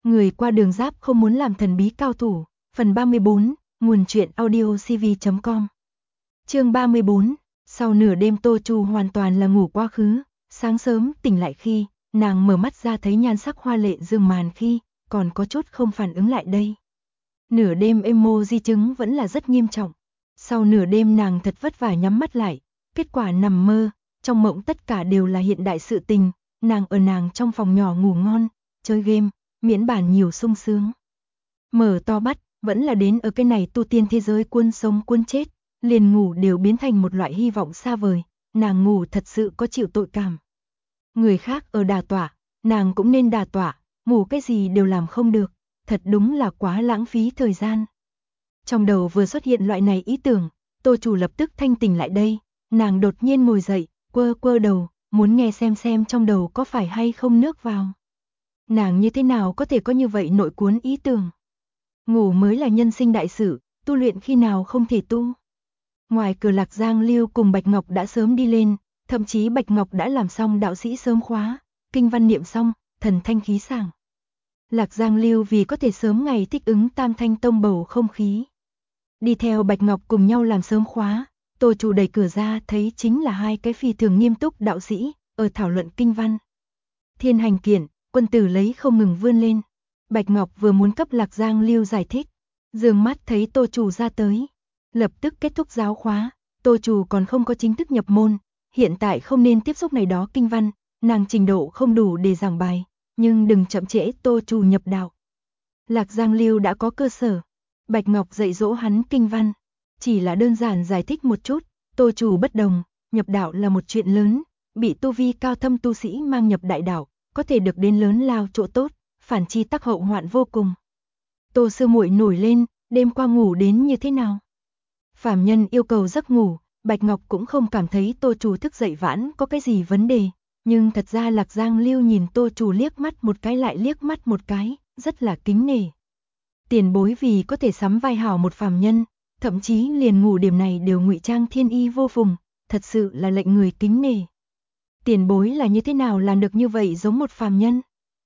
Người qua đường giáp không muốn làm thần bí cao thủ. Phần 34, nguồn truyện audiocv.com. Chương 34, sau nửa đêm Tô Chu hoàn toàn là ngủ quá khứ, sáng sớm tỉnh lại khi nàng mở mắt ra thấy nhan sắc hoa lệ dương màn khi còn có chút không phản ứng lại đây. Nửa đêm emoji chứng vẫn là rất nghiêm trọng. Sau nửa đêm nàng thật vất vả nhắm mắt lại, kết quả nằm mơ, trong mộng tất cả đều là hiện đại sự tình, nàng trong phòng nhỏ ngủ ngon, chơi game, miễn bàn nhiều sung sướng. Mở to mắt, vẫn là đến ở cái này tu tiên thế giới cuốn sống cuốn chết, liền ngủ đều biến thành một loại hy vọng xa vời, nàng ngủ thật sự có chịu tội cảm. Người khác ở đà tọa, nàng cũng nên đà tọa, ngủ cái gì đều làm không được, thật đúng là quá lãng phí thời gian. Trong đầu vừa xuất hiện loại này ý tưởng, Tô Chủ lập tức thanh tỉnh lại đây, nàng đột nhiên ngồi dậy, quơ quơ đầu, muốn nghe xem trong đầu có phải hay không nước vào. Nàng như thế nào có thể có như vậy nội cuốn ý tưởng. Ngủ mới là nhân sinh đại sự, tu luyện khi nào không thể tu. Ngoài cửa Lạc Giang Lưu cùng Bạch Ngọc đã sớm đi lên, thậm chí Bạch Ngọc đã làm xong đạo sĩ sớm khóa, kinh văn niệm xong, thần thanh khí sảng. Lạc Giang Lưu vì có thể sớm ngày thích ứng Tam Thanh Tông bầu không khí. Đi theo Bạch Ngọc cùng nhau làm sớm khóa, Tô Chủ đẩy cửa ra thấy chính là hai cái phi thường nghiêm túc đạo sĩ, ở thảo luận kinh văn. Thiên hành kiện, quân tử lấy không ngừng vươn lên. Bạch Ngọc vừa muốn cấp Lạc Giang Lưu giải thích, dương mắt thấy Tô Chủ ra tới. Lập tức kết thúc giáo khóa, Tô Chủ còn không có chính thức nhập môn, hiện tại không nên tiếp xúc này đó kinh văn, nàng trình độ không đủ để giảng bài, nhưng đừng chậm trễ Tô Chủ nhập đạo. Lạc Giang Lưu đã có cơ sở, Bạch Ngọc dạy dỗ hắn kinh văn, chỉ là đơn giản giải thích một chút, Tô Chủ bất đồng, nhập đạo là một chuyện lớn, bị tu vi cao thâm tu sĩ mang nhập đại đạo, có thể được đến lớn lao chỗ tốt, phản chi tắc hậu hoạn vô cùng. Tô sư muội nổi lên, đêm qua ngủ đến như thế nào? Phàm nhân yêu cầu giấc ngủ, Bạch Ngọc cũng không cảm thấy Tô Chủ thức dậy vãn có cái gì vấn đề, nhưng thật ra Lạc Giang Lưu nhìn Tô Chủ liếc mắt một cái lại liếc mắt một cái, rất là kính nể. Tiền bối vì có thể sắm vai hảo một phàm nhân, thậm chí liền ngủ điểm này đều ngụy trang thiên y vô phùng, thật sự là lệnh người kính nể. Tiền bối là như thế nào làm được như vậy giống một phàm nhân?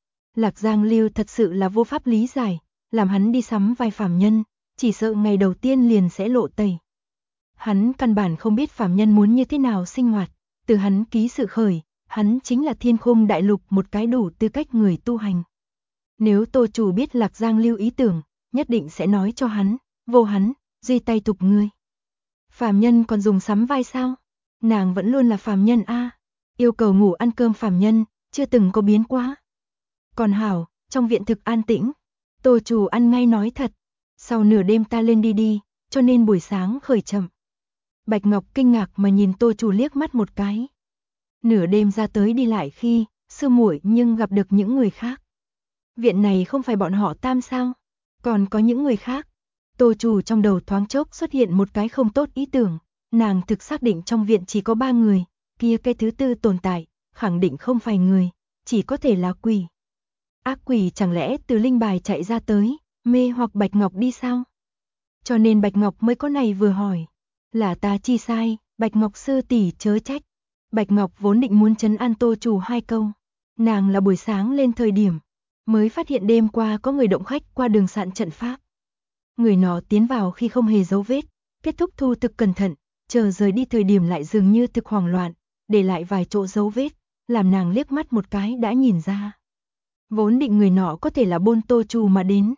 Lạc Giang Lưu thật sự là vô pháp lý giải, làm hắn đi sắm vai phàm nhân, chỉ sợ ngày đầu tiên liền sẽ lộ tẩy. Hắn căn bản không biết phàm nhân muốn như thế nào sinh hoạt, từ hắn ký sự khởi, hắn chính là thiên khung đại lục một cái đủ tư cách người tu hành. Nếu Tô Chủ biết Lạc Giang Lưu ý tưởng, nhất định sẽ nói cho hắn, vô hắn, duy tay tục ngươi. Phàm nhân còn dùng sắm vai sao? Nàng vẫn luôn là phàm nhân a, yêu cầu ngủ ăn cơm phàm nhân, chưa từng có biến quá. Còn hảo, trong viện thực an tĩnh, Tô Chủ ăn ngay nói thật, sau nửa đêm ta lên đi, cho nên buổi sáng khởi chậm. Bạch Ngọc kinh ngạc mà nhìn Tô Chủ liếc mắt một cái. Nửa đêm ra tới đi lại khi, sư muội nhưng gặp được những người khác. Viện này không phải bọn họ tam sao? Còn có những người khác. Tô Chủ trong đầu thoáng chốc xuất hiện một cái không tốt ý tưởng, nàng thực xác định trong viện chỉ có 3 người, kia cái thứ tư tồn tại, khẳng định không phải người, chỉ có thể là quỷ. Ác quỷ chẳng lẽ từ linh bài chạy ra tới, mê hoặc Bạch Ngọc đi sao? Cho nên Bạch Ngọc mới có này vừa hỏi. Là ta chi sai, Bạch Ngọc sư tỷ chớ trách. Bạch Ngọc vốn định muốn trấn an Tô Chủ 2 câu. Nàng là buổi sáng lên thời điểm, mới phát hiện đêm qua có người động khách qua đường sạn trận pháp. Người nọ tiến vào khi không hề dấu vết, kết thúc thu thực cẩn thận, chờ rời đi thời điểm lại dường như thực hoảng loạn, để lại vài chỗ dấu vết, làm nàng liếc mắt một cái đã nhìn ra. Vốn định người nọ có thể là bôn Tô Chủ mà đến.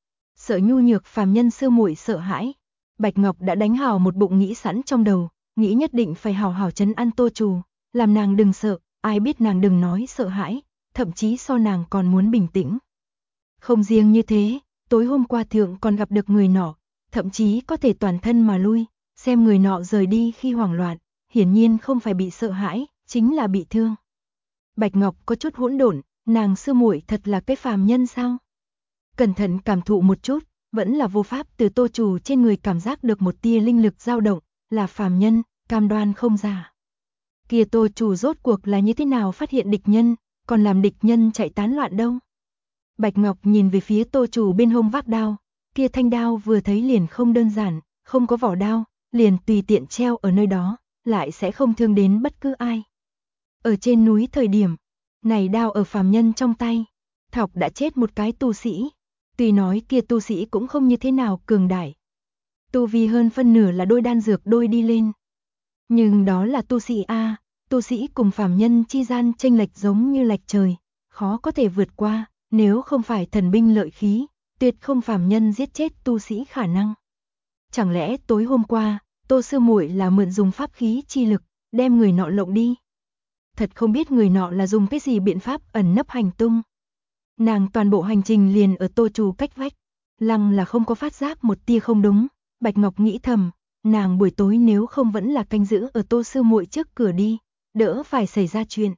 Sợ nhu nhược phàm nhân sư muội sợ hãi, Bạch Ngọc đã đánh hào một bụng nghĩ sẵn trong đầu, nghĩ nhất định phải hào hào trấn an Tô Chủ, làm nàng đừng sợ, ai biết nàng đừng nói sợ hãi, thậm chí so nàng còn muốn bình tĩnh. Không riêng như thế, tối hôm qua thượng còn gặp được người nọ, thậm chí có thể toàn thân mà lui, xem người nọ rời đi khi hoảng loạn, hiển nhiên không phải bị sợ hãi, chính là bị thương. Bạch Ngọc có chút hỗn độn, nàng sư muội thật là cái phàm nhân sao? Cẩn thận cảm thụ một chút, vẫn là vô pháp từ Tô Chủ trên người cảm giác được một tia linh lực dao động, là phàm nhân, cam đoan không giả. Kia Tô Chủ rốt cuộc là như thế nào phát hiện địch nhân, còn làm địch nhân chạy tán loạn đâu? Bạch Ngọc nhìn về phía Tô Chủ bên hông vác đao, kia thanh đao vừa thấy liền không đơn giản, không có vỏ đao, liền tùy tiện treo ở nơi đó, lại sẽ không thương đến bất cứ ai. Ở trên núi thời điểm, này đao ở phàm nhân trong tay, Thọc đã chết một cái tu sĩ. Tuy nói kia tu sĩ cũng không như thế nào cường đại. Tu vi hơn phân nửa là đôi đan dược đôi đi lên. Nhưng đó là tu sĩ A, tu sĩ cùng phàm nhân chi gian chênh lệch giống như lệch trời, khó có thể vượt qua, nếu không phải thần binh lợi khí, tuyệt không phàm nhân giết chết tu sĩ khả năng. Chẳng lẽ tối hôm qua, Tô sư muội là mượn dùng pháp khí chi lực, đem người nọ lộng đi? Thật không biết người nọ là dùng cái gì biện pháp ẩn nấp hành tung. Nàng toàn bộ hành trình liền ở Tô Trù cách vách, lăng là không có phát giác một tia không đúng. Bạch Ngọc nghĩ thầm, nàng buổi tối nếu không vẫn là canh giữ ở Tô sư muội trước cửa đi, đỡ phải xảy ra chuyện.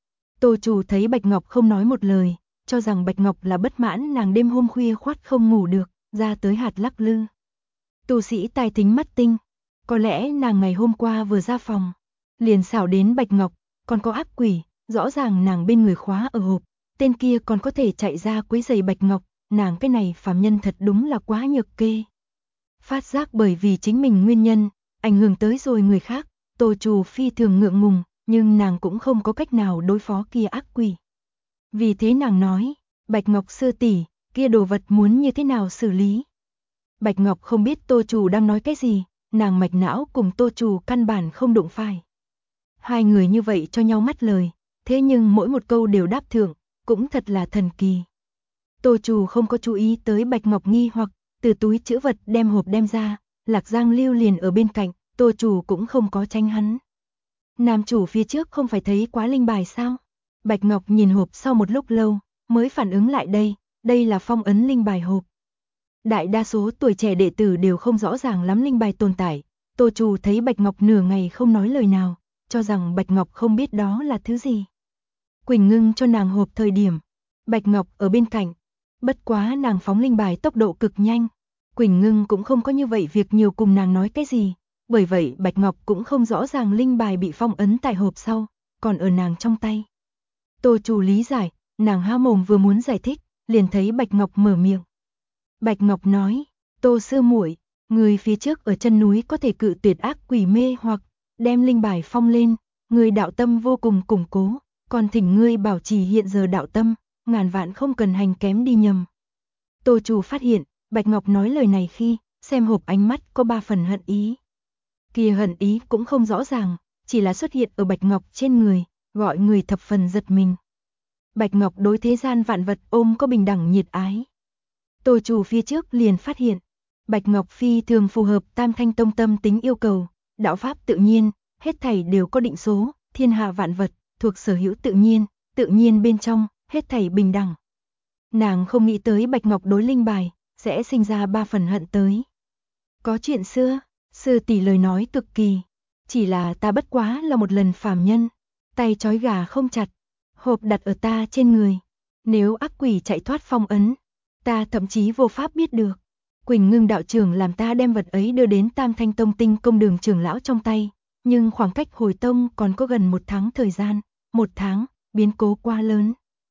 Tô Trù thấy Bạch Ngọc không nói một lời, cho rằng Bạch Ngọc là bất mãn nàng đêm hôm khuya khoắt không ngủ được, ra tới hạt lắc lư. Tu sĩ tai thính mắt tinh, có lẽ nàng ngày hôm qua vừa ra phòng, liền xảo đến Bạch Ngọc, còn có ác quỷ, rõ ràng nàng bên người khóa ở hộp, tên kia còn có thể chạy ra quấy giày Bạch Ngọc, nàng cái này phàm nhân thật đúng là quá nhược kê. Phát giác bởi vì chính mình nguyên nhân, ảnh hưởng tới rồi người khác, Tô Trù phi thường ngượng ngùng, nhưng nàng cũng không có cách nào đối phó kia ác quỷ. Vì thế nàng nói, Bạch Ngọc sư tỷ, kia đồ vật muốn như thế nào xử lý? Bạch Ngọc không biết Tô Trù đang nói cái gì, nàng mạch não cùng Tô Trù căn bản không đụng phải. Hai người như vậy cho nhau mắt lời, thế nhưng mỗi một câu đều đáp thượng, cũng thật là thần kỳ. Tô Trù không có chú ý tới Bạch Ngọc nghi hoặc, từ túi trữ vật đem hộp đem ra, Lạc Giang Lưu liền ở bên cạnh, Tô Trù cũng không có tránh hắn. Nam chủ phía trước không phải thấy quá linh bài sao? Bạch Ngọc nhìn hộp sau một lúc lâu, mới phản ứng lại đây là phong ấn linh bài hộp. Đại đa số tuổi trẻ đệ tử đều không rõ ràng lắm linh bài tồn tại, Tô Trù thấy Bạch Ngọc nửa ngày không nói lời nào, cho rằng Bạch Ngọc không biết đó là thứ gì. Quỳnh Ngưng cho nàng hộp thời điểm, Bạch Ngọc ở bên cạnh, bất quá nàng phóng linh bài tốc độ cực nhanh, Quỳnh Ngưng cũng không có như vậy việc nhiều cùng nàng nói cái gì, bởi vậy Bạch Ngọc cũng không rõ ràng linh bài bị phong ấn tại hộp sau, còn ở nàng trong tay. Tô Trù lý giải, nàng há mồm vừa muốn giải thích, liền thấy Bạch Ngọc mở miệng. Bạch Ngọc nói, Tô sư muội, người phía trước ở chân núi có thể cự tuyệt ác quỷ mê hoặc đem linh bài phong lên, người đạo tâm vô cùng củng cố, còn thỉnh ngươi bảo trì hiện giờ đạo tâm, ngàn vạn không cần hành kém đi nhầm. Tô Trù phát hiện, Bạch Ngọc nói lời này khi, xem hộp ánh mắt có 3 phần hận ý. Kia hận ý cũng không rõ ràng, chỉ là xuất hiện ở Bạch Ngọc trên người, gọi người thập phần giật mình. Bạch Ngọc đối thế gian vạn vật ôm có bình đẳng nhiệt ái. Tô Trù phía trước liền phát hiện, Bạch Ngọc phi thường phù hợp Tam Thanh Tông tâm tính yêu cầu, đạo pháp tự nhiên, hết thảy đều có định số, thiên hạ vạn vật, thuộc sở hữu tự nhiên bên trong, hết thảy bình đẳng. Nàng không nghĩ tới Bạch Ngọc đối linh bài, sẽ sinh ra 3 phần hận tới. Có chuyện xưa, sư tỷ lời nói cực kỳ, chỉ là ta bất quá là một lần phàm nhân, tay trói gà không chặt, hộp đặt ở ta trên người, nếu ác quỷ chạy thoát phong ấn, ta thậm chí vô pháp biết được. Quỳnh Ngưng đạo trưởng làm ta đem vật ấy đưa đến Tam Thanh Tông Tinh Công Đường trưởng lão trong tay, nhưng khoảng cách hồi tông còn có gần 1 tháng thời gian, 1 tháng, biến cố quá lớn.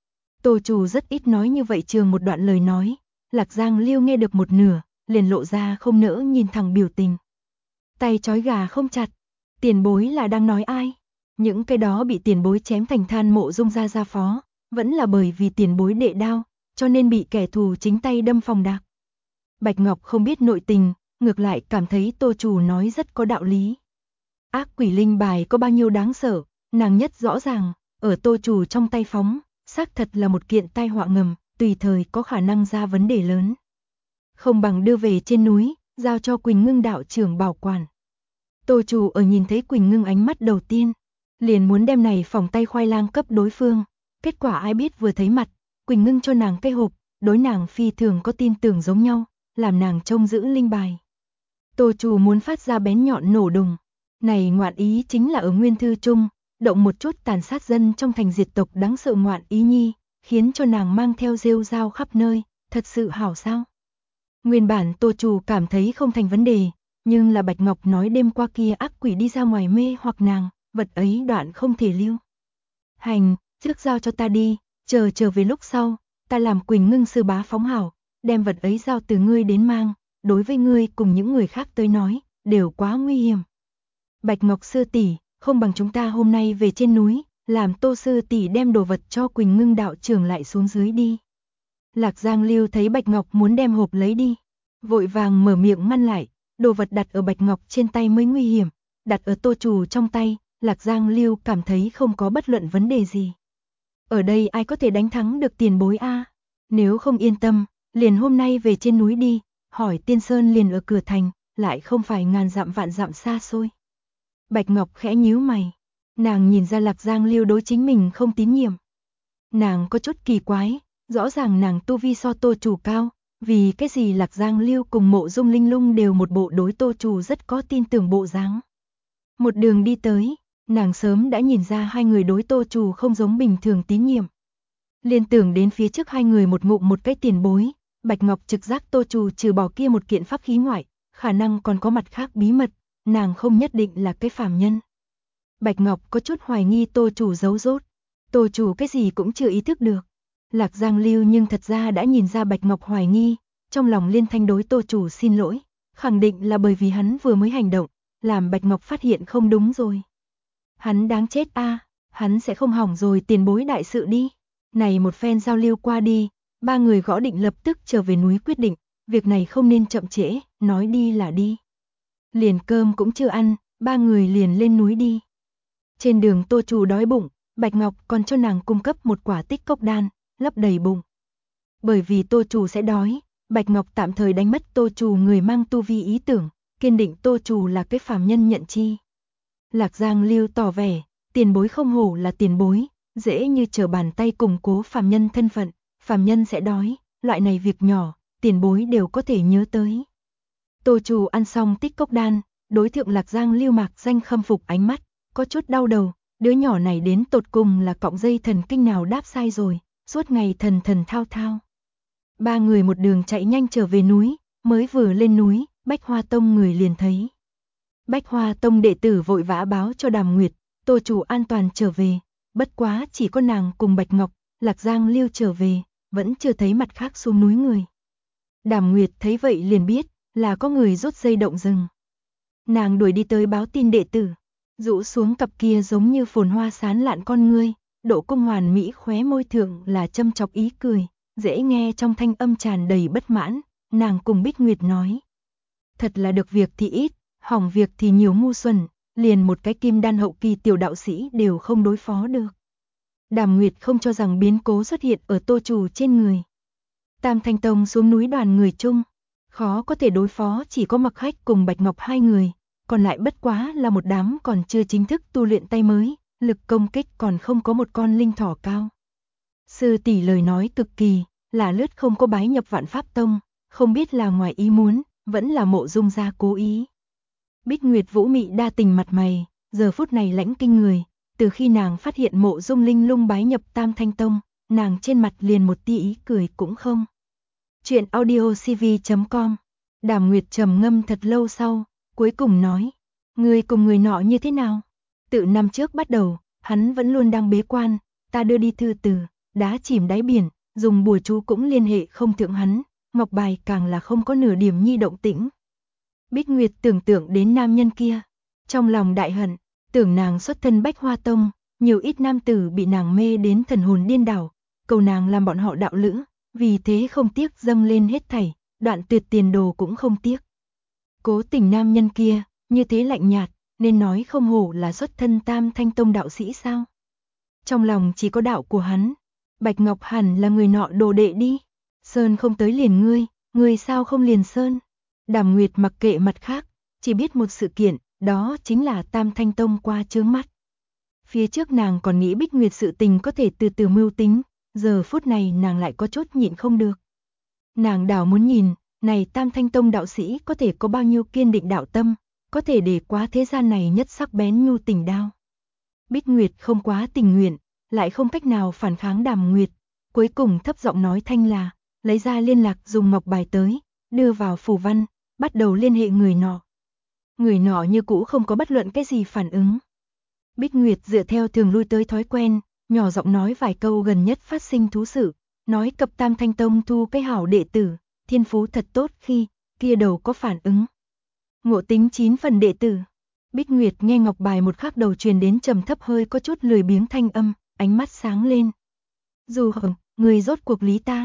Tô Trù rất ít nói như vậy trường một đoạn lời nói, Lạc Giang Liêu nghe được một nửa, liền lộ ra không nỡ nhìn thẳng biểu tình. Tay trói gà không chặt, tiền bối là đang nói ai? Những cái đó bị tiền bối chém thành than mộ dung gia phó, vẫn là bởi vì tiền bối đệ đao, cho nên bị kẻ thù chính tay đâm phòng đạc. Bạch Ngọc không biết nội tình, ngược lại cảm thấy Tô Trù nói rất có đạo lý. Ác quỷ linh bài có bao nhiêu đáng sợ, nàng nhất rõ ràng, ở Tô Trù trong tay phóng, xác thật là một kiện tai họa ngầm, tùy thời có khả năng ra vấn đề lớn. Không bằng đưa về trên núi, giao cho Quỳnh Ngưng đạo trưởng bảo quản. Tô Trù ở nhìn thấy Quỳnh Ngưng ánh mắt đầu tiên, liền muốn đem này phỏng tay khoai lang cấp đối phương, kết quả ai biết vừa thấy mặt, Quỳnh Ngưng cho nàng cây hộp, đối nàng phi thường có tin tưởng giống nhau, làm nàng trông giữ linh bài. Tô Trù muốn phát ra bén nhọn nổ đùng, này ngoạn ý chính là ở nguyên thư chung, động một chút tàn sát dân trong thành diệt tộc đáng sợ ngoạn ý nhi, khiến cho nàng mang theo rêu rao khắp nơi, thật sự hảo sao. Nguyên bản Tô Trù cảm thấy không thành vấn đề, nhưng là Bạch Ngọc nói đêm qua kia ác quỷ đi ra ngoài mê hoặc nàng, vật ấy đoạn không thể lưu. Hành, trước giao cho ta đi, trở về lúc sau, ta làm Quỳnh Ngưng sư bá phóng hảo, đem vật ấy giao từ ngươi đến mang, đối với ngươi cùng những người khác tới nói, đều quá nguy hiểm. Bạch Ngọc sư tỷ, không bằng chúng ta hôm nay về trên núi, làm Tô sư tỷ đem đồ vật cho Quỳnh Ngưng đạo trưởng lại xuống dưới đi. Lạc Giang Lưu thấy Bạch Ngọc muốn đem hộp lấy đi, vội vàng mở miệng ngăn lại, đồ vật đặt ở Bạch Ngọc trên tay mới nguy hiểm, đặt ở Tô Trù trong tay, Lạc Giang Lưu cảm thấy không có bất luận vấn đề gì. Ở đây ai có thể đánh thắng được tiền bối a? Nếu không yên tâm, liền hôm nay về trên núi đi, hỏi Tiên Sơn liền ở cửa thành, lại không phải ngàn dặm vạn dặm xa xôi. Bạch Ngọc khẽ nhíu mày, nàng nhìn ra Lạc Giang Lưu đối chính mình không tín nhiệm. Nàng có chút kỳ quái, rõ ràng nàng tu vi so Tô Trù cao, vì cái gì Lạc Giang Lưu cùng Mộ Dung Linh Lung đều một bộ đối Tô Trù rất có tin tưởng bộ dáng. Một đường đi tới, nàng sớm đã nhìn ra hai người đối Tô Trù không giống bình thường tín nhiệm. Liên tưởng đến phía trước hai người một ngụm một cái tiền bối, Bạch Ngọc trực giác Tô Trù trừ bỏ kia một kiện pháp khí ngoại, khả năng còn có mặt khác bí mật, nàng không nhất định là cái phàm nhân. Bạch Ngọc có chút hoài nghi Tô Trù giấu rốt, Tô Trù cái gì cũng chưa ý thức được. Lạc Giang Lưu nhưng thật ra đã nhìn ra Bạch Ngọc hoài nghi, trong lòng liên thanh đối Tô Trù xin lỗi, khẳng định là bởi vì hắn vừa mới hành động, làm Bạch Ngọc phát hiện không đúng rồi. Hắn đáng chết a, hắn sẽ không hỏng rồi tiền bối đại sự đi. Này một phen giao lưu qua đi, ba người gõ định lập tức trở về núi quyết định, việc này không nên chậm trễ, nói đi là đi. Liền cơm cũng chưa ăn, ba người liền lên núi đi. Trên đường Tô Trù đói bụng, Bạch Ngọc còn cho nàng cung cấp một quả tích cốc đan, lấp đầy bụng. Bởi vì Tô Trù sẽ đói, Bạch Ngọc tạm thời đánh mất Tô Trù người mang tu vi ý tưởng, kiên định Tô Trù là cái phàm nhân nhận chi. Lạc Giang Lưu tỏ vẻ, tiền bối không hổ là tiền bối, dễ như trở bàn tay củng cố phàm nhân thân phận, phàm nhân sẽ đói, loại này việc nhỏ, tiền bối đều có thể nhớ tới. Tô Trù ăn xong tích cốc đan, đối thượng Lạc Giang Lưu mạc danh khâm phục ánh mắt, có chút đau đầu, đứa nhỏ này đến tột cùng là cọng dây thần kinh nào đáp sai rồi, suốt ngày thần thần thao thao. Ba người một đường chạy nhanh trở về núi, mới vừa lên núi, Bách Hoa Tông người liền thấy. Bách Hoa Tông đệ tử vội vã báo cho Đàm Nguyệt, Tô Trù an toàn trở về, bất quá chỉ có nàng cùng Bạch Ngọc, Lạc Giang Lưu trở về, vẫn chưa thấy mặt khác xuống núi người. Đàm Nguyệt thấy vậy liền biết, là có người rút dây động rừng. Nàng đuổi đi tới báo tin đệ tử, rũ xuống cặp kia giống như phồn hoa sán lạn con ngươi, Độ Cung hoàn mỹ khóe môi thượng là châm chọc ý cười, dễ nghe trong thanh âm tràn đầy bất mãn, nàng cùng Bích Nguyệt nói. Thật là được việc thì ít, hỏng việc thì nhiều ngu xuẩn, liền một cái kim đan hậu kỳ tiểu đạo sĩ đều không đối phó được. Đàm Nguyệt không cho rằng biến cố xuất hiện ở Tô Trù trên người. Tam Thanh Tông xuống núi đoàn người chung, khó có thể đối phó chỉ có Mặc Khách cùng Bạch Ngọc hai người, còn lại bất quá là một đám còn chưa chính thức tu luyện tay mới, lực công kích còn không có một con linh thỏ cao. Sư tỷ lời nói cực kỳ, là lướt không có bái nhập Vạn Pháp Tông, không biết là ngoài ý muốn, vẫn là Mộ Dung gia cố ý. Bích Nguyệt Vũ mị đa tình mặt mày, giờ phút này lãnh kinh người, từ khi nàng phát hiện Mộ Dung Linh Lung bái nhập Tam Thanh Tông, nàng trên mặt liền một tia ý cười cũng không. Chuyện audiocv.com. Đàm Nguyệt trầm ngâm thật lâu sau, cuối cùng nói, người cùng người nọ như thế nào? Từ năm trước bắt đầu, hắn vẫn luôn đang bế quan, ta đưa đi thư từ, đá chìm đáy biển, dùng bùa chú cũng liên hệ không thượng hắn, ngọc bài càng là không có nửa điểm nhi động tĩnh. Bích Nguyệt tưởng tượng đến nam nhân kia, trong lòng đại hận, tưởng nàng xuất thân Bách Hoa Tông, nhiều ít nam tử bị nàng mê đến thần hồn điên đảo, cầu nàng làm bọn họ đạo lữ, vì thế không tiếc dâng lên hết thảy, đoạn tuyệt tiền đồ cũng không tiếc. Cố tình nam nhân kia, như thế lạnh nhạt, nên nói không hổ là xuất thân Tam Thanh Tông đạo sĩ sao? Trong lòng chỉ có đạo của hắn, Bạch Ngọc hẳn là người nọ đồ đệ đi. Sơn không tới liền ngươi sao không liền Sơn? Đàm Nguyệt mặc kệ mặt khác, chỉ biết một sự kiện, đó chính là Tam Thanh Tông qua chướng mắt. Phía trước nàng còn nghĩ Bích Nguyệt sự tình có thể từ từ mưu tính, giờ phút này nàng lại có chút nhịn không được. Nàng đảo muốn nhìn, này Tam Thanh Tông đạo sĩ có thể có bao nhiêu kiên định đạo tâm, có thể để quá thế gian này nhất sắc bén nhu tình đao. Bích Nguyệt không quá tình nguyện, lại không cách nào phản kháng Đàm Nguyệt, cuối cùng thấp giọng nói thanh là, lấy ra liên lạc dùng ngọc bài tới, đưa vào phù văn, bắt đầu liên hệ người nọ. Người nọ như cũ không có bất luận cái gì phản ứng. Bích Nguyệt dựa theo thường lui tới thói quen, nhỏ giọng nói vài câu gần nhất phát sinh thú sự, nói cập Tam Thanh Tông thu cái hảo đệ tử, thiên phú thật tốt khi, kia đầu có phản ứng. Ngộ tính 9 phần đệ tử. Bích Nguyệt nghe ngọc bài một khắc đầu truyền đến trầm thấp hơi có chút lười biếng thanh âm, ánh mắt sáng lên. Dù hờ, người rốt cuộc lý ta.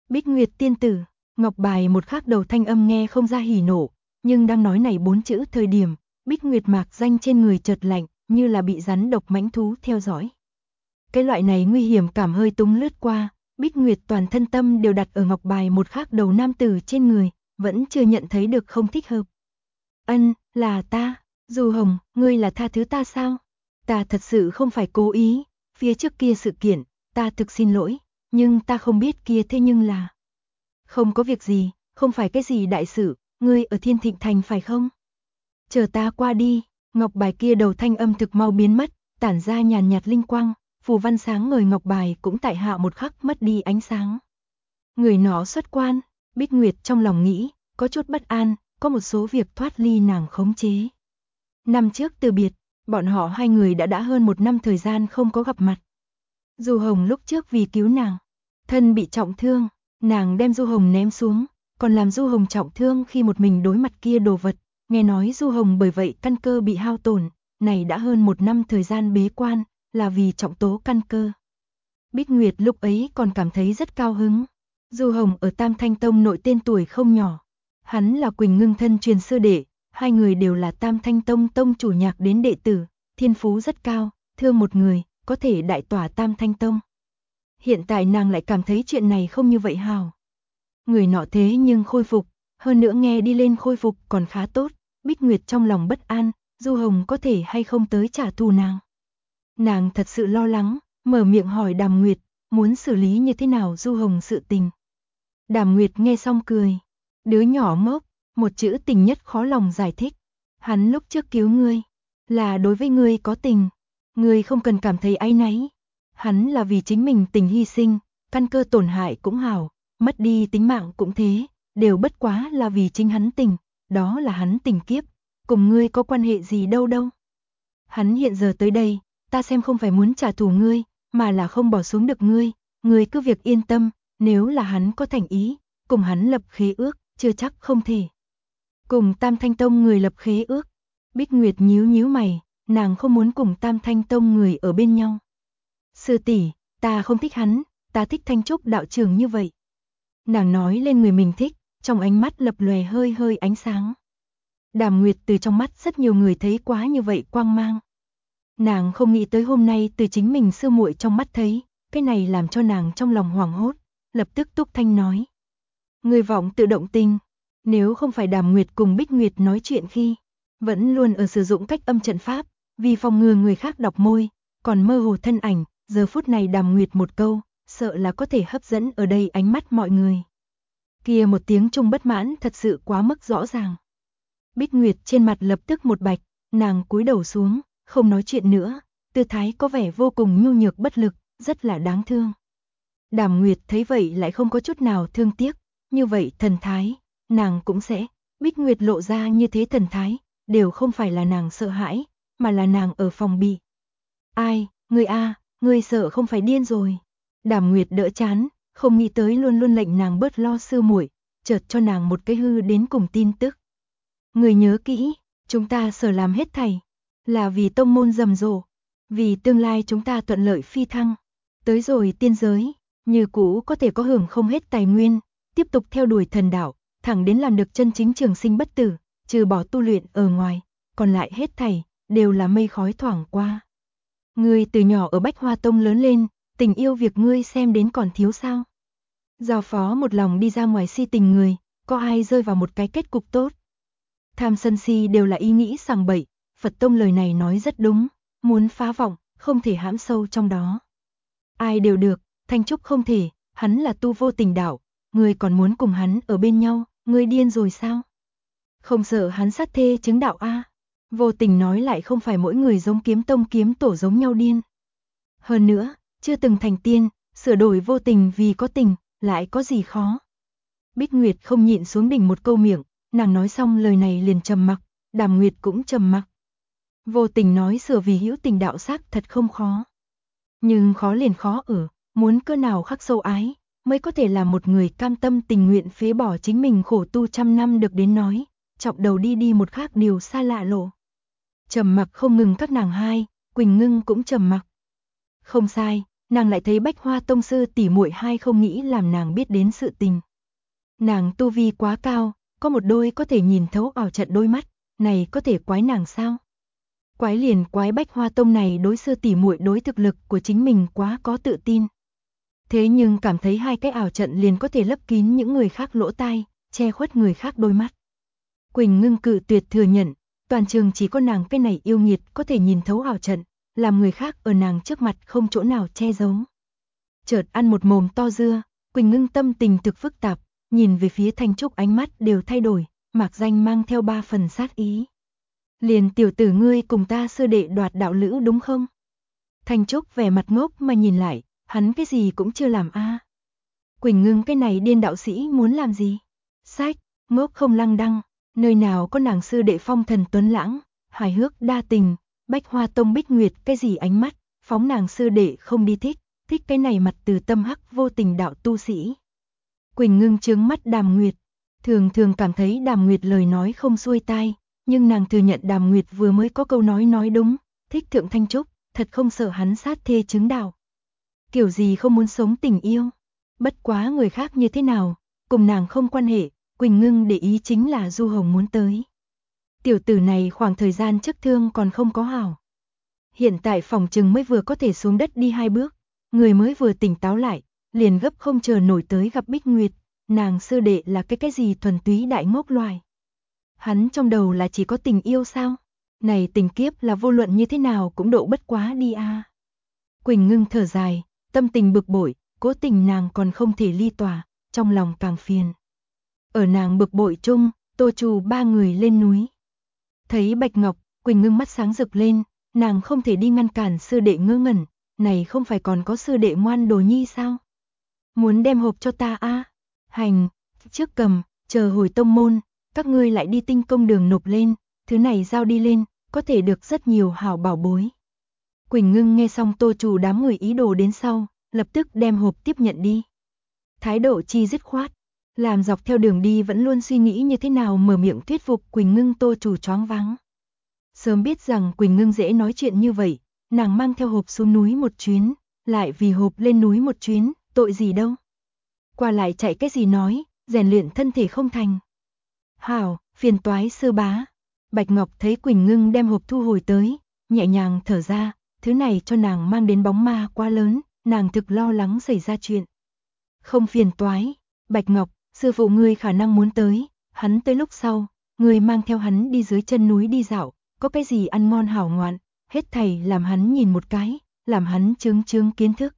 Bích Nguyệt tiên tử, ngọc bài một khắc đầu thanh âm nghe không ra hỉ nộ, nhưng đang nói này 4 chữ thời điểm, Bích Nguyệt mạc danh trên người chợt lạnh, như là bị rắn độc mãnh thú theo dõi. Cái loại này nguy hiểm cảm hơi tung lướt qua, Bích Nguyệt toàn thân tâm đều đặt ở ngọc bài một khắc đầu nam tử trên người, vẫn chưa nhận thấy được không thích hợp. Ân, là ta, Du Hồng, ngươi là tha thứ ta sao? Ta thật sự không phải cố ý, phía trước kia sự kiện, ta thực xin lỗi, nhưng ta không biết kia thế nhưng là... Không có việc gì, không phải cái gì đại sự, ngươi ở Thiên Thịnh Thành phải không? Chờ ta qua đi, ngọc bài kia đầu thanh âm thực mau biến mất, tản ra nhàn nhạt linh quang, phù văn sáng ngời ngọc bài cũng tại hạ một khắc mất đi ánh sáng. Người nó xuất quan, Bích Nguyệt trong lòng nghĩ, có chút bất an, có một số việc thoát ly nàng khống chế. Năm trước từ biệt, bọn họ hai người đã hơn 1 năm thời gian không có gặp mặt. Du Hồng lúc trước vì cứu nàng, thân bị trọng thương, nàng đem Du Hồng ném xuống, còn làm Du Hồng trọng thương khi một mình đối mặt kia đồ vật, nghe nói Du Hồng bởi vậy căn cơ bị hao tổn, này đã hơn 1 năm thời gian bế quan, là vì trọng tố căn cơ. Bích Nguyệt lúc ấy còn cảm thấy rất cao hứng. Du Hồng ở Tam Thanh Tông nội tên tuổi không nhỏ. Hắn là Quỳnh Ngưng thân truyền sư đệ, hai người đều là Tam Thanh Tông tông chủ nhạc đến đệ tử, thiên phú rất cao, thương một người, có thể đại tỏa Tam Thanh Tông. Hiện tại nàng lại cảm thấy chuyện này không như vậy hào. Người nọ thế nhưng khôi phục, hơn nữa nghe đi lên khôi phục còn khá tốt, Bích Nguyệt trong lòng bất an, Du Hồng có thể hay không tới trả thù nàng. Nàng thật sự lo lắng, mở miệng hỏi Đàm Nguyệt, muốn xử lý như thế nào Du Hồng sự tình. Đàm Nguyệt nghe xong cười, đứa nhỏ ngốc, một chữ tình nhất khó lòng giải thích. Hắn lúc trước cứu ngươi, là đối với ngươi có tình, ngươi không cần cảm thấy áy náy. Hắn là vì chính mình tình hy sinh, căn cơ tổn hại cũng hảo, mất đi tính mạng cũng thế, đều bất quá là vì chính hắn tình, đó là hắn tình kiếp, cùng ngươi có quan hệ gì đâu đâu. Hắn hiện giờ tới đây, ta xem không phải muốn trả thù ngươi, mà là không bỏ xuống được ngươi, ngươi cứ việc yên tâm, nếu là hắn có thành ý, cùng hắn lập khế ước, chưa chắc không thể. Cùng Tam Thanh Tông người lập khế ước, Bích Nguyệt nhíu nhíu mày, nàng không muốn cùng Tam Thanh Tông người ở bên nhau. Sư tỷ, ta không thích hắn, ta thích Thanh Trúc đạo trưởng như vậy. Nàng nói lên người mình thích, trong ánh mắt lập lòe hơi hơi ánh sáng. Đàm Nguyệt từ trong mắt rất nhiều người thấy quá như vậy quang mang. Nàng không nghĩ tới hôm nay từ chính mình sư muội trong mắt thấy, cái này làm cho nàng trong lòng hoảng hốt, lập tức túc thanh nói. Người vọng tự động tình, nếu không phải Đàm Nguyệt cùng Bích Nguyệt nói chuyện khi, vẫn luôn ở sử dụng cách âm trận pháp, vì phòng ngừa người khác đọc môi, còn mơ hồ thân ảnh, giờ phút này Đàm Nguyệt một câu, sợ là có thể hấp dẫn ở đây ánh mắt mọi người. Kia một tiếng trung bất mãn thật sự quá mức rõ ràng. Bích Nguyệt trên mặt lập tức một bạch, nàng cúi đầu xuống, không nói chuyện nữa, tư thái có vẻ vô cùng nhu nhược bất lực, rất là đáng thương. Đàm Nguyệt thấy vậy lại không có chút nào thương tiếc, như vậy thần thái, nàng cũng sẽ, Bích Nguyệt lộ ra như thế thần thái, đều không phải là nàng sợ hãi, mà là nàng ở phòng bị. Ai, ngươi a, ngươi sợ không phải điên rồi. Đàm Nguyệt đỡ chán, không nghĩ tới luôn luôn lệnh nàng bớt lo sư muội, chợt cho nàng một cái hư đến cùng tin tức. Ngươi nhớ kỹ, chúng ta sở làm hết thảy, là vì tông môn rầm rộ, vì tương lai chúng ta thuận lợi phi thăng, tới rồi tiên giới, như cũ có thể có hưởng không hết tài nguyên, tiếp tục theo đuổi thần đạo, thẳng đến làm được chân chính trường sinh bất tử, trừ bỏ tu luyện ở ngoài, còn lại hết thảy đều là mây khói thoảng qua. Ngươi từ nhỏ ở Bách Hoa Tông lớn lên, tình yêu việc ngươi xem đến còn thiếu sao? Giao phó một lòng đi ra ngoài si tình người, có ai rơi vào một cái kết cục tốt? Tham sân si đều là ý nghĩ sằng bậy, Phật Tông lời này nói rất đúng, muốn phá vọng, không thể hãm sâu trong đó. Ai đều được, Thanh Trúc không thể, hắn là tu vô tình đạo, ngươi còn muốn cùng hắn ở bên nhau, ngươi điên rồi sao? Không sợ hắn sát thê chứng đạo a? Vô tình nói lại không phải mỗi người giống Kiếm Tông kiếm tổ giống nhau điên. Hơn nữa, chưa từng thành tiên, sửa đổi vô tình vì có tình, lại có gì khó. Bích Nguyệt không nhịn xuống đỉnh một câu miệng, nàng nói xong lời này liền trầm mặc, Đàm Nguyệt cũng trầm mặc. Vô tình nói sửa vì hữu tình đạo xác thật không khó. Nhưng khó liền khó ở, muốn cỡ nào khắc sâu ái, mới có thể làm một người cam tâm tình nguyện phế bỏ chính mình khổ tu trăm năm được đến nói, chọc đầu đi một khác điều xa lạ lộ. Trầm mặc không ngừng các nàng hai, Quỳnh Ngưng cũng trầm mặc. Không sai, nàng lại thấy Bách Hoa Tông sư tỷ muội hai không nghĩ làm nàng biết đến sự tình. Nàng tu vi quá cao, có một đôi có thể nhìn thấu ảo trận đôi mắt, này có thể quái nàng sao? Quái liền quái Bách Hoa Tông này đối sư tỷ muội đối thực lực của chính mình quá có tự tin. Thế nhưng cảm thấy hai cái ảo trận liền có thể lấp kín những người khác lỗ tai, che khuất người khác đôi mắt. Quỳnh Ngưng cự tuyệt thừa nhận, toàn trường chỉ có nàng cái này yêu nghiệt có thể nhìn thấu ảo trận, làm người khác ở nàng trước mặt không chỗ nào che giấu. Chợt ăn một mồm to dưa, Quỳnh Ngưng tâm tình thực phức tạp, nhìn về phía Thanh Trúc ánh mắt đều thay đổi, mạc danh mang theo 3 phần sát ý. Liền tiểu tử ngươi cùng ta sư đệ đoạt đạo lữ đúng không? Thanh Trúc vẻ mặt ngốc mà nhìn lại, hắn cái gì cũng chưa làm a. Quỳnh Ngưng cái này điên đạo sĩ muốn làm gì? Sách, ngốc không lăng đăng, nơi nào có nàng sư đệ phong thần tuấn lãng, hài hước đa tình, Bách Hoa Tông Bích Nguyệt cái gì ánh mắt, phóng nàng sư đệ không đi thích cái này mặt từ tâm hắc vô tình đạo tu sĩ. Quỳnh Ngưng trướng mắt Đàm Nguyệt, thường thường cảm thấy Đàm Nguyệt lời nói không xuôi tai, nhưng nàng thừa nhận Đàm Nguyệt vừa mới có câu nói đúng, thích thượng Thanh Trúc, thật không sợ hắn sát thê chứng đạo. Kiểu gì không muốn sống tình yêu, bất quá người khác như thế nào, cùng nàng không quan hệ, Quỳnh Ngưng để ý chính là Du Hồng muốn tới. Tiểu tử này khoảng thời gian trước thương còn không có hảo. Hiện tại phòng trừng mới vừa có thể xuống đất đi 2 bước, người mới vừa tỉnh táo lại, liền gấp không chờ nổi tới gặp Bích Nguyệt, nàng sư đệ là cái gì thuần túy đại ngốc loài. Hắn trong đầu là chỉ có tình yêu sao? Này tình kiếp là vô luận như thế nào cũng độ bất quá đi a. Quỳnh Ngưng thở dài, tâm tình bực bội, cố tình nàng còn không thể ly tỏa, trong lòng càng phiền. Ở nàng bực bội chung, Tô Trù 3 người lên núi. Thấy Bạch Ngọc, Quỳnh Ngưng mắt sáng rực lên, nàng không thể đi ngăn cản sư đệ ngơ ngẩn, này không phải còn có sư đệ ngoan đồ nhi sao? Muốn đem hộp cho ta a? Hành, trước cầm, chờ hồi tông môn, các ngươi lại đi tinh công đường nộp lên, thứ này giao đi lên, có thể được rất nhiều hảo bảo bối. Quỳnh Ngưng nghe xong Tô Trù đám người ý đồ đến sau, lập tức đem hộp tiếp nhận đi. Thái độ chi dứt khoát, làm dọc theo đường đi vẫn luôn suy nghĩ như thế nào mở miệng thuyết phục Quỳnh Ngưng Tô Trù choáng váng. Sớm biết rằng Quỳnh Ngưng dễ nói chuyện như vậy, nàng mang theo hộp xuống núi một chuyến, lại vì hộp lên núi một chuyến, tội gì đâu. Qua lại chạy cái gì nói, rèn luyện thân thể không thành. Hảo, phiền toái sư bá. Bạch Ngọc thấy Quỳnh Ngưng đem hộp thu hồi tới, nhẹ nhàng thở ra, thứ này cho nàng mang đến bóng ma quá lớn, nàng thực lo lắng xảy ra chuyện. Không phiền toái, Bạch Ngọc, sư phụ ngươi khả năng muốn tới, hắn tới lúc sau, ngươi mang theo hắn đi dưới chân núi đi dạo, có cái gì ăn ngon hảo ngoạn, hết thảy làm hắn nhìn một cái, làm hắn chướng kiến thức.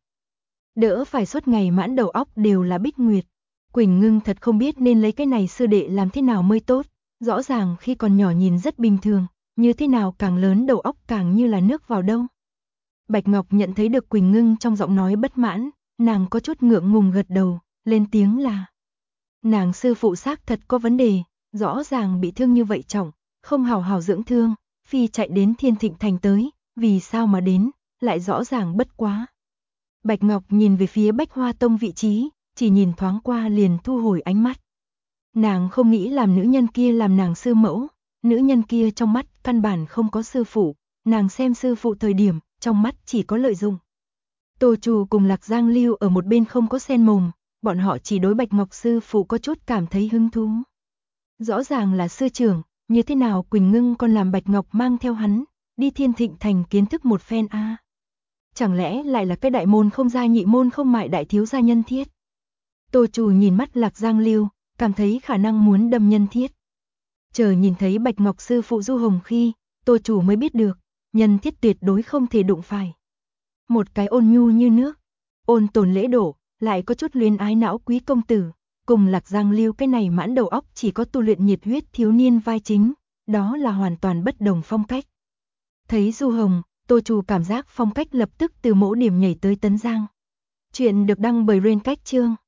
Đỡ phải suốt ngày mãn đầu óc đều là Bích Nguyệt. Quỳnh Ngưng thật không biết nên lấy cái này sư đệ làm thế nào mới tốt, rõ ràng khi còn nhỏ nhìn rất bình thường, như thế nào càng lớn đầu óc càng như là nước vào đâu. Bạch Ngọc nhận thấy được Quỳnh Ngưng trong giọng nói bất mãn, nàng có chút ngượng ngùng gật đầu, lên tiếng là. Nàng sư phụ xác thật có vấn đề, rõ ràng bị thương như vậy trọng, không hào hào dưỡng thương, phi chạy đến Thiên Thịnh Thành tới, vì sao mà đến, lại rõ ràng bất quá. Bạch Ngọc nhìn về phía Bách Hoa Tông vị trí, chỉ nhìn thoáng qua liền thu hồi ánh mắt. Nàng không nghĩ làm nữ nhân kia làm nàng sư mẫu, nữ nhân kia trong mắt căn bản không có sư phụ, nàng xem sư phụ thời điểm, trong mắt chỉ có lợi dụng. Tô Trù cùng Lạc Giang Lưu ở một bên không có sen mồm, bọn họ chỉ đối Bạch Ngọc sư phụ có chút cảm thấy hứng thú. Rõ ràng là sư trưởng, như thế nào Quỳnh Ngưng còn làm Bạch Ngọc mang theo hắn, đi Thiên Thịnh Thành kiến thức một phen a. Chẳng lẽ lại là cái đại môn không gia nhị môn không mại đại thiếu gia Nhân Thiết? Tô Trù nhìn mắt Lạc Giang Lưu, cảm thấy khả năng muốn đâm Nhân Thiết. Chờ nhìn thấy Bạch Ngọc sư phụ Du Hồng khi, Tô Trù mới biết được, Nhân Thiết tuyệt đối không thể đụng phải. Một cái ôn nhu như nước, ôn tồn lễ độ, lại có chút luyến ái não quý công tử, cùng Lạc Giang Lưu cái này mãn đầu óc chỉ có tu luyện nhiệt huyết thiếu niên vai chính, đó là hoàn toàn bất đồng phong cách. Thấy Du Hồng, Tô Trù cảm giác phong cách lập tức từ mẫu điểm nhảy tới tấn giang. Chuyện được đăng bởi Rain Cách Chương.